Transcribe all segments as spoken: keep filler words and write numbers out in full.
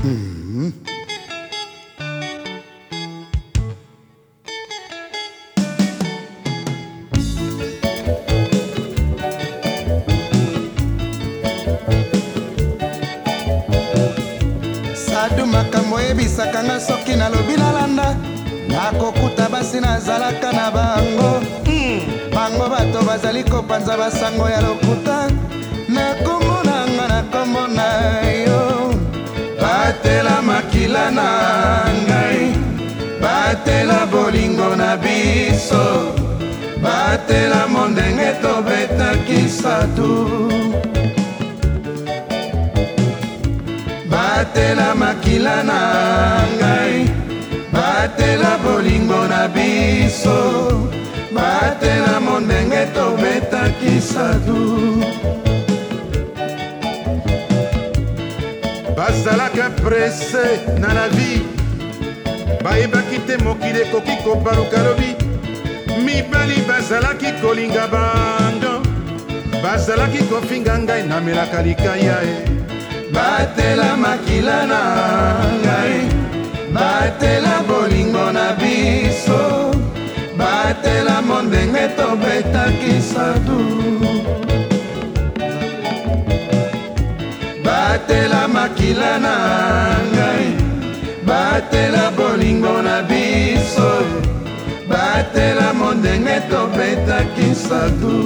Hmm. Sadu makambo ebisaka nga soki nalobi nalanda nakokuta basi nazalaka na bango bango bato bazali kopanza basango ya lokuta na kombo na nga na kombo na yo batela makila na ngai batela bolingo na biso batela mondenge tobetaki satu batela makila na ngai batela bolingo na biso batela mondenge tobetaki satu bazalaka presse na la vie bayebaki te mokili ekoki kobaluka lobi mibali bazalaki kolinga bango bazalaki kofinga ngai namelaka likaya e batela makila na ngai batela bolingo na biso batela mondenge tobetaki satu batela makila na ngai batela bolingo na biso batela mondenge tobetaki satu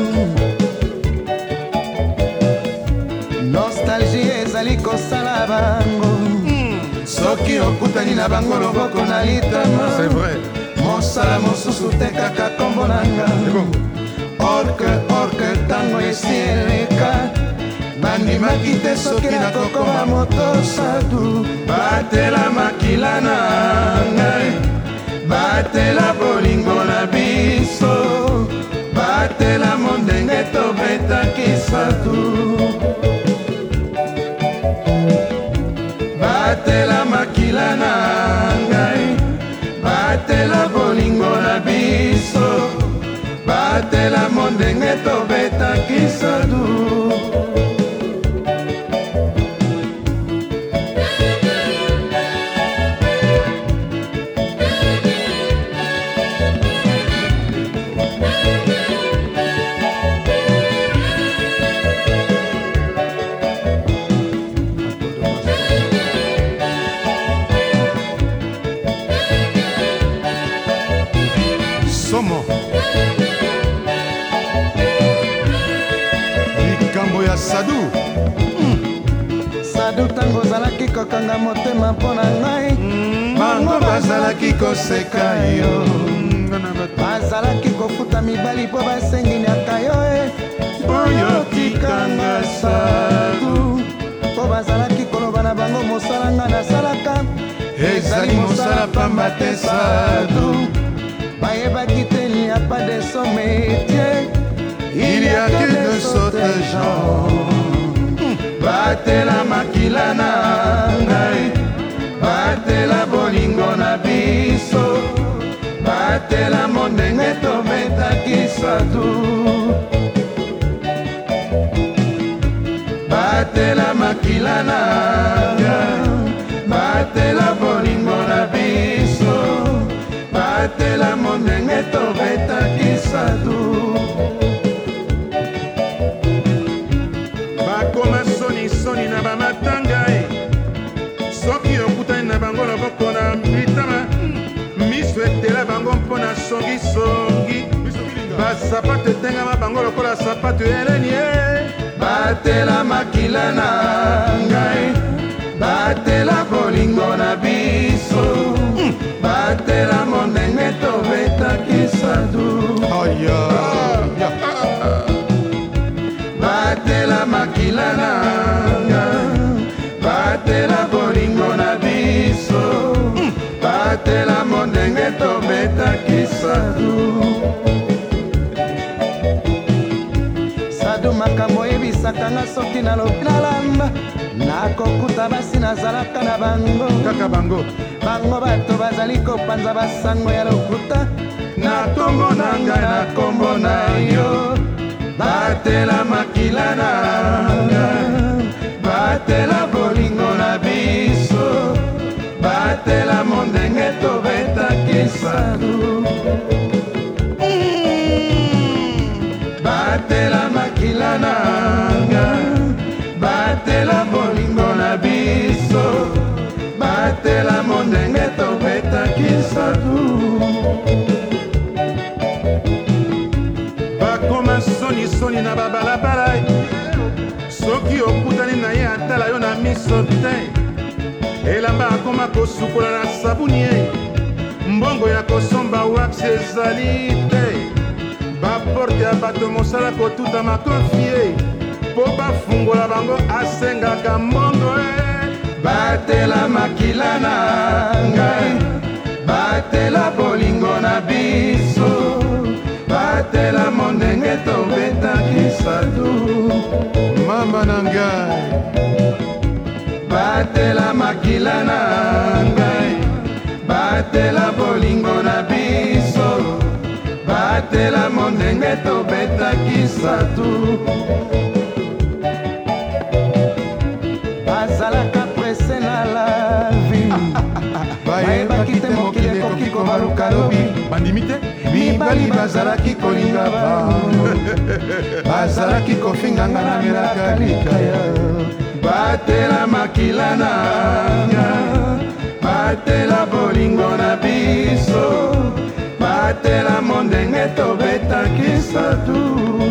nostalgie ezali kosala bango soki okutani na bango loboko na litama mosala mosusu te kaka kombo na nga orke orke ntango esi eleka bandimaki te soki nakokoma moto satu batela makila na ngai batela bolingo na biso batela mondenge tobetaki satu batela makila na ngai batela bolingo na biso batela mondenge tobetaki satu somo likambo ya sadu mm. sadu ntango ozalaki kokanga motema mpo na ngai bango bazalaki koseka yo bazalaki kofuta mibali mpo basenginiaka yo e oyo tikanga sadu mpo bazalaki koloba na bango mosala nga nasalaka ezali mosala pamba te sadu bayebaki te il n'y a pas de son métier il y a que de sauter gens batela makila na ngai batela bolingo na biso batela mondenge tobetaki satu batela makila na ngai batela bolingo na biso batela mondenge tobetaki satu bakoma sonisoni na bamatanga e soki okutani na bango loboko na litama miso etela bango mpo na songisongi basapato etengama bango lokola sapato eleni e batela makila na ngai batela bolingo na biso batela mondenge tobetaki satu batela makila na ngai batela bolingo na biso batela mondenge tobetaki satu sadu makambo ebisaka nga soki nalobi nalamba nakokuta basi nazalaka na bango kaka bango bango bato bazali kopanza basango ya lokuta na kombo na ngai na kombo na yo batela makila na ngai batela bolingo na biso batela mondenge tobetaki sadu bakoma sonisoni na babalabala soki okutani na ye atala yo na miso te elamba akoma kosukola na sabuni ye mbongo ya kosomba wax ezali te baporte ya bato mosala kotuta makofi ye mpo bafungola bango asengaka mbongo e batela makila na ngai batela bolingo na biso batela mondenge tobetaki sadu mama na ngai batela makila na ngai batela bolingo na biso batela mondenge tobetaki sadu bazalaka prese na la vie bayebaki te mokili ekoki kobaluka lobi bandimi te mibali bazalaki kolinga bango bazalaki kofinganga na melaka likaya batela makila na nga batela bolingo na biso batela mondenge tobetaki sadu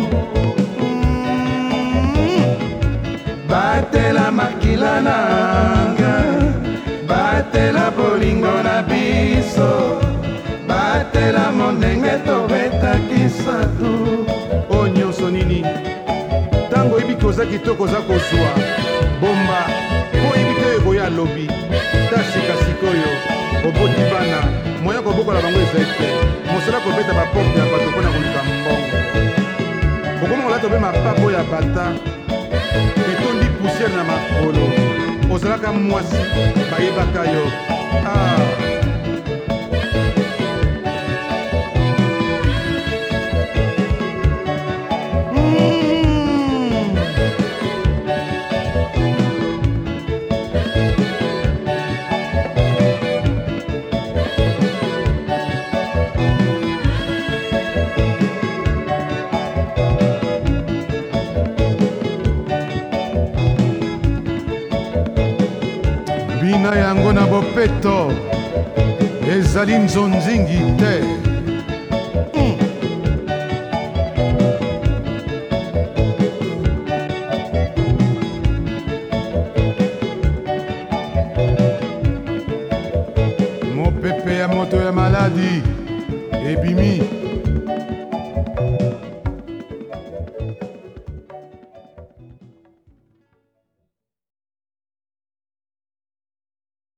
batela makila na nga batela bolingo na biso batela mondenge tobetaki sadu o nyonso nini ntango oyebi koza kitoko oza kozwa bomba mpo oyebi te ekoya lobi ta sikasikoyo oboti bana moya kobokola bango ezali te mosala kobeta baporte ya bato mpona koluka mbongo okomokola tobe mapapo ya bata etondi pusiere na makolo ozalaka mwasi bayebaka yo ah. bina yango na bopeto ezali nzonzingi te mm. mopepe ya moto ya maladi ebimi